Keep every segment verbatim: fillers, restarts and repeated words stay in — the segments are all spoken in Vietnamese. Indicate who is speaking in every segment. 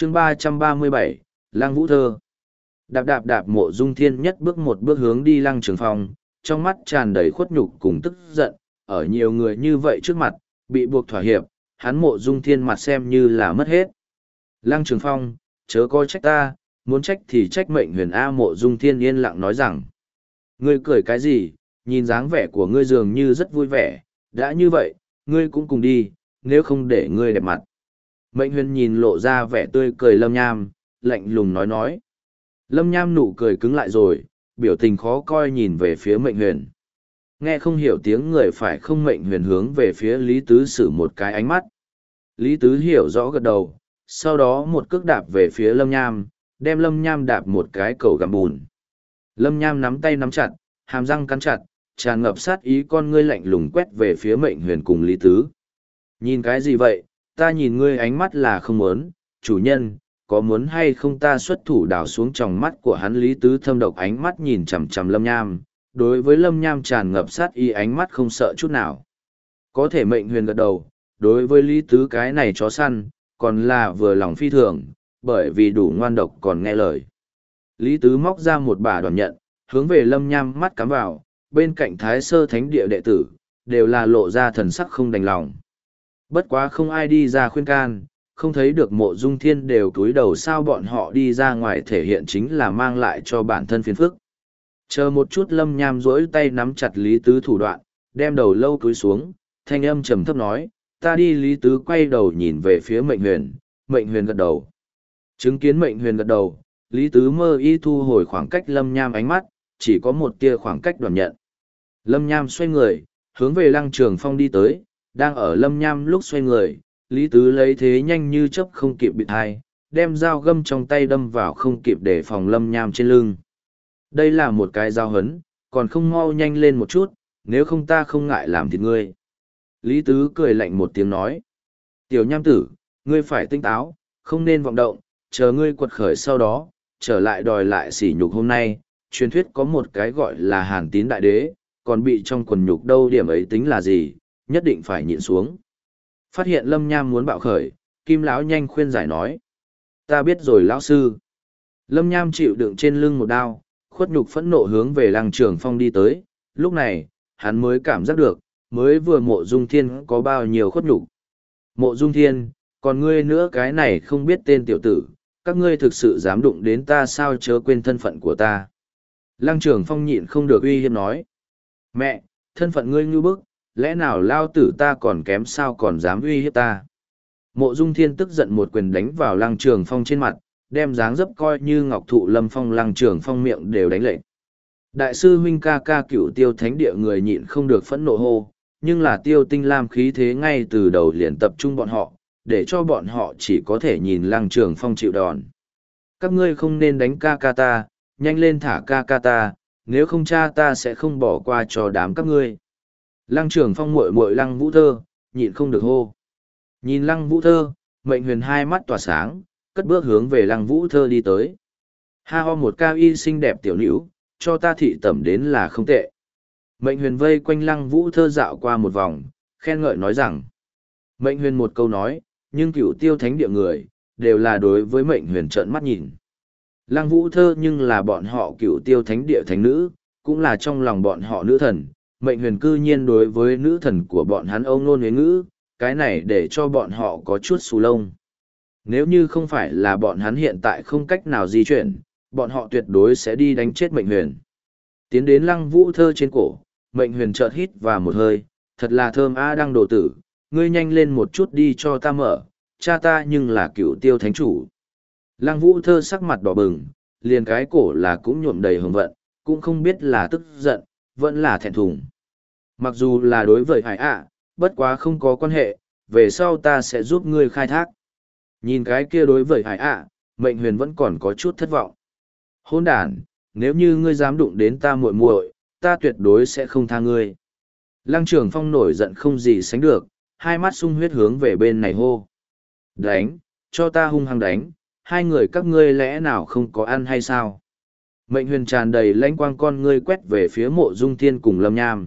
Speaker 1: chương ba trăm ba mươi bảy, Lăng Vũ Thơ. Đạp đạp đạp Mộ Dung Thiên nhất bước một bước hướng đi Lăng Trường Phong, trong mắt tràn đầy khuất nhục cùng tức giận, ở nhiều người như vậy trước mặt, bị buộc thỏa hiệp, hắn Mộ Dung Thiên mặt xem như là mất hết. Lăng Trường Phong, chớ coi trách ta, muốn trách thì trách mệnh huyền A. Mộ Dung Thiên yên lặng nói rằng, ngươi cười cái gì, nhìn dáng vẻ của ngươi dường như rất vui vẻ, đã như vậy, ngươi cũng cùng đi, nếu không để ngươi đẹp mặt. Mệnh huyền nhìn lộ ra vẻ tươi cười Lâm Nham, lạnh lùng nói nói. Lâm Nham nụ cười cứng lại rồi, biểu tình khó coi nhìn về phía mệnh huyền. Nghe không hiểu tiếng người phải không, mệnh huyền hướng về phía Lý Tứ sử một cái ánh mắt. Lý Tứ hiểu rõ gật đầu, sau đó một cước đạp về phía Lâm Nham, đem Lâm Nham đạp một cái cầu gặm bùn. Lâm Nham nắm tay nắm chặt, hàm răng cắn chặt, tràn ngập sát ý, con ngươi lạnh lùng quét về phía mệnh huyền cùng Lý Tứ. Nhìn cái gì vậy, ta nhìn ngươi ánh mắt là không muốn, chủ nhân, có muốn hay không ta xuất thủ đào xuống tròng mắt của hắn. Lý Tứ thâm độc ánh mắt nhìn chằm chằm Lâm Nham, đối với Lâm Nham tràn ngập sát ý, ánh mắt không sợ chút nào. Có thể mệnh huyền gật đầu, đối với Lý Tứ cái này chó săn, còn là vừa lòng phi thường, bởi vì đủ ngoan độc còn nghe lời. Lý Tứ móc ra một bả đoàn nhận, hướng về Lâm Nham mắt cắm vào, bên cạnh Thái Sơ Thánh Địa đệ tử, đều là lộ ra thần sắc không đành lòng. Bất quá không ai đi ra khuyên can, không thấy được Mộ Dung Thiên đều cúi đầu, sao bọn họ đi ra ngoài thể hiện chính là mang lại cho bản thân phiền phức. Chờ một chút, Lâm Nham duỗi tay nắm chặt Lý Tứ thủ đoạn, đem đầu lâu cúi xuống, thanh âm trầm thấp nói, ta đi. Lý Tứ quay đầu nhìn về phía mệnh huyền, mệnh huyền gật đầu. Chứng kiến mệnh huyền gật đầu, Lý Tứ mơ y thu hồi khoảng cách Lâm Nham ánh mắt, chỉ có một tia khoảng cách đoàn nhận. Lâm Nham xoay người, hướng về Lăng Trường Phong đi tới, đang ở Lâm Nham lúc xoay người, Lý Tứ lấy thế nhanh như chớp không kịp bịt hai, đem dao găm trong tay đâm vào không kịp để phòng Lâm Nham trên lưng. Đây là một cái dao hấn, còn không mau nhanh lên một chút, nếu không ta không ngại làm thịt ngươi. Lý Tứ cười lạnh một tiếng nói, tiểu Nham tử, ngươi phải tinh táo, không nên vọng động, chờ ngươi quật khởi sau đó, trở lại đòi lại sỉ nhục hôm nay. Truyền thuyết có một cái gọi là Hàn Tín đại đế, còn bị trong quần nhục đâu, điểm ấy tính là gì, nhất định phải nhịn xuống. Phát hiện Lâm Nham muốn bạo khởi, Kim lão nhanh khuyên giải nói, ta biết rồi lão sư. Lâm Nham chịu đựng trên lưng một đao, khuất nhục phẫn nộ hướng về Lăng Trường Phong đi tới, lúc này, hắn mới cảm giác được, mới vừa Mộ Dung Thiên có bao nhiêu khuất nhục. Mộ Dung Thiên, còn ngươi nữa cái này không biết tên tiểu tử, các ngươi thực sự dám đụng đến ta sao, chớ quên thân phận của ta. Lăng Trường Phong nhịn không được uy hiếp nói, mẹ, thân phận ngươi như bức, lẽ nào lao tử ta còn kém sao còn dám uy hiếp ta. Mộ Dung Thiên tức giận một quyền đánh vào Lăng Trường Phong trên mặt, đem dáng dấp coi như ngọc thụ lâm phong Lăng Trường Phong miệng đều đánh lệnh. Đại sư huynh ca ca Cửu Tiêu Thánh Địa người nhịn không được phẫn nộ hô, nhưng là Tiêu Tinh Lam khí thế ngay từ đầu liền tập trung bọn họ, để cho bọn họ chỉ có thể nhìn Lăng Trường Phong chịu đòn. Các ngươi không nên đánh ca ca ta, nhanh lên thả ca ca ta, nếu không cha ta sẽ không bỏ qua cho đám các ngươi. Lăng Trường Phong muội muội Lăng Vũ Thơ, nhịn không được hô. Nhìn Lăng Vũ Thơ, mệnh huyền hai mắt tỏa sáng, cất bước hướng về Lăng Vũ Thơ đi tới. Ha ho, một cao y xinh đẹp tiểu nữ, cho ta thị tẩm đến là không tệ. Mệnh huyền vây quanh Lăng Vũ Thơ dạo qua một vòng, khen ngợi nói rằng. Mệnh huyền một câu nói, nhưng Cửu Tiêu Thánh Địa người, đều là đối với mệnh huyền trợn mắt nhìn. Lăng Vũ Thơ nhưng là bọn họ Cửu Tiêu Thánh Địa thánh nữ, cũng là trong lòng bọn họ nữ thần. Mệnh huyền cư nhiên đối với nữ thần của bọn hắn âu nôn huế ngữ, cái này để cho bọn họ có chút xù lông. Nếu như không phải là bọn hắn hiện tại không cách nào di chuyển, bọn họ tuyệt đối sẽ đi đánh chết mệnh huyền. Tiến đến Lăng Vũ Thơ trên cổ, mệnh huyền chợt hít vào một hơi, thật là thơm a. Đăng đồ tử, ngươi nhanh lên một chút đi cho ta mở, cha ta nhưng là Cửu Tiêu Thánh Chủ. Lăng Vũ Thơ sắc mặt đỏ bừng, liền cái cổ là cũng nhuộm đầy hồng vận, cũng không biết là tức giận, vẫn là thẹn thùng. Mặc dù là đối với hải ạ, bất quá không có quan hệ, về sau ta sẽ giúp ngươi khai thác. Nhìn cái kia đối với hải ạ, mệnh huyền vẫn còn có chút thất vọng. Hôn đàn, nếu như ngươi dám đụng đến ta muội muội, ta tuyệt đối sẽ không tha ngươi. Lăng Trường Phong nổi giận không gì sánh được, hai mắt sung huyết hướng về bên này hô. Đánh, cho ta hung hăng đánh, hai người các ngươi lẽ nào không có ăn hay sao? Mệnh huyền tràn đầy lãnh quang con ngươi quét về phía Mộ Dung Thiên cùng Lâm Nham.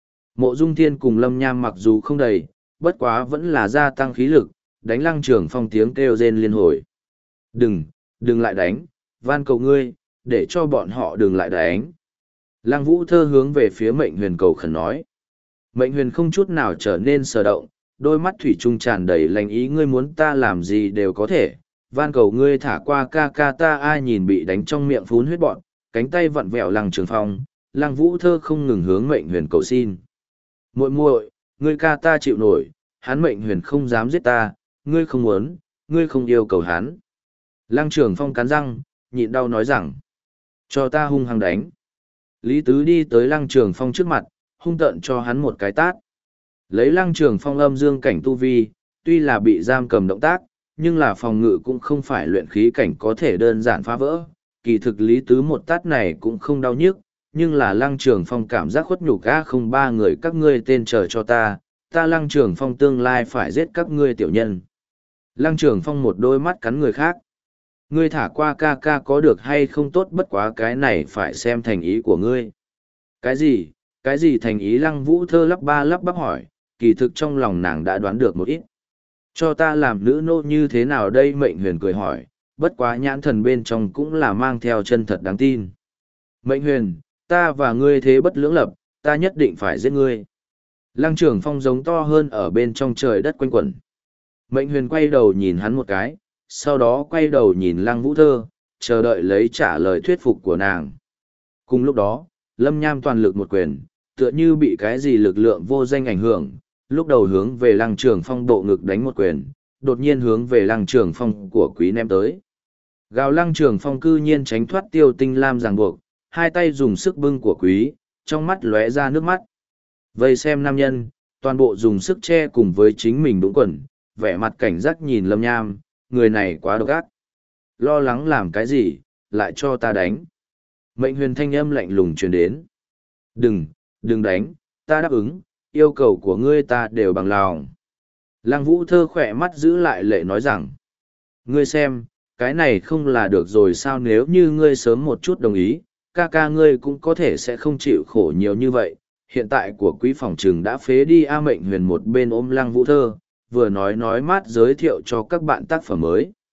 Speaker 1: Mộ Dung Thiên cùng Lâm Nham mặc dù không đầy, bất quá vẫn là gia tăng khí lực, đánh Lăng Trường Phong tiếng kêu rên liên hồi. Đừng, đừng lại đánh, van cầu ngươi, để cho bọn họ đừng lại đánh. Lăng Vũ Thơ hướng về phía Mệnh Huyền cầu khẩn nói. Mệnh Huyền không chút nào trở nên sờ động, đôi mắt thủy chung tràn đầy lành ý, ngươi muốn ta làm gì đều có thể, van cầu ngươi thả qua ca ca ta. Ai nhìn bị đánh trong miệng phún huyết bọn, cánh tay vặn vẹo Lăng Trường Phong, Lăng Vũ Thơ không ngừng hướng Mệnh Huyền cầu xin. Muội muội, ngươi ca ta chịu nổi, hắn Mệnh Huyền không dám giết ta, ngươi không muốn, ngươi không yêu cầu hắn. Lăng Trường Phong cắn răng, nhịn đau nói rằng, cho ta hung hăng đánh. Lý Tứ đi tới Lăng Trường Phong trước mặt, hung tợn cho hắn một cái tát. Lấy Lăng Trường Phong âm dương cảnh tu vi, tuy là bị giam cầm động tác, nhưng là phòng ngự cũng không phải luyện khí cảnh có thể đơn giản phá vỡ. Kỳ thực Lý Tứ một tát này cũng không đau nhức, nhưng là Lăng Trường Phong cảm giác khuất nhục. A không, ba người các ngươi tên chờ cho ta, ta Lăng Trường Phong tương lai phải giết các ngươi tiểu nhân. Lăng Trường Phong một đôi mắt cắn người khác. Ngươi thả qua ca ca có được hay không tốt, bất quá cái này phải xem thành ý của ngươi. Cái gì, cái gì thành ý? Lăng Vũ Thơ lắp ba lắp bắp hỏi, kỳ thực trong lòng nàng đã đoán được một ít. Cho ta làm nữ nô như thế nào đây? Mệnh Huyền cười hỏi, bất quá nhãn thần bên trong cũng là mang theo chân thật đáng tin. Mệnh Huyền, ta và ngươi thế bất lưỡng lập, ta nhất định phải giết ngươi. Lăng Trường Phong giống to hơn ở bên trong trời đất quanh quẩn. Mệnh Huyền quay đầu nhìn hắn một cái, sau đó quay đầu nhìn Lăng Vũ Thơ, chờ đợi lấy trả lời thuyết phục của nàng. Cùng lúc đó, Lâm Nham toàn lực một quyền, tựa như bị cái gì lực lượng vô danh ảnh hưởng, lúc đầu hướng về Lăng Trường Phong bộ ngực đánh một quyền, đột nhiên hướng về Lăng Trường Phong của quý ném tới. Gào, Lăng Trường Phong cư nhiên tránh thoát Tiêu Tinh Lam ràng buộc, hai tay dùng sức bưng của quý, trong mắt lóe ra nước mắt. Vây xem nam nhân, toàn bộ dùng sức che cùng với chính mình đúng quần, vẻ mặt cảnh giác nhìn Lâm Nham, người này quá độc ác. Lo lắng làm cái gì, lại cho ta đánh. Mệnh Huyền thanh âm lạnh lùng truyền đến. Đừng, đừng đánh, ta đáp ứng, yêu cầu của ngươi ta đều bằng lòng. Lăng Vũ Thơ khỏe mắt giữ lại lệ nói rằng, ngươi xem, cái này không là được rồi sao? Nếu như ngươi sớm một chút đồng ý, ca ca ngươi cũng có thể sẽ không chịu khổ nhiều như vậy. Hiện tại của quý phòng trừng đã phế đi. A Mệnh Huyền một bên ôm Lăng Vũ Thơ, vừa nói nói mát giới thiệu cho các bạn tác phẩm mới.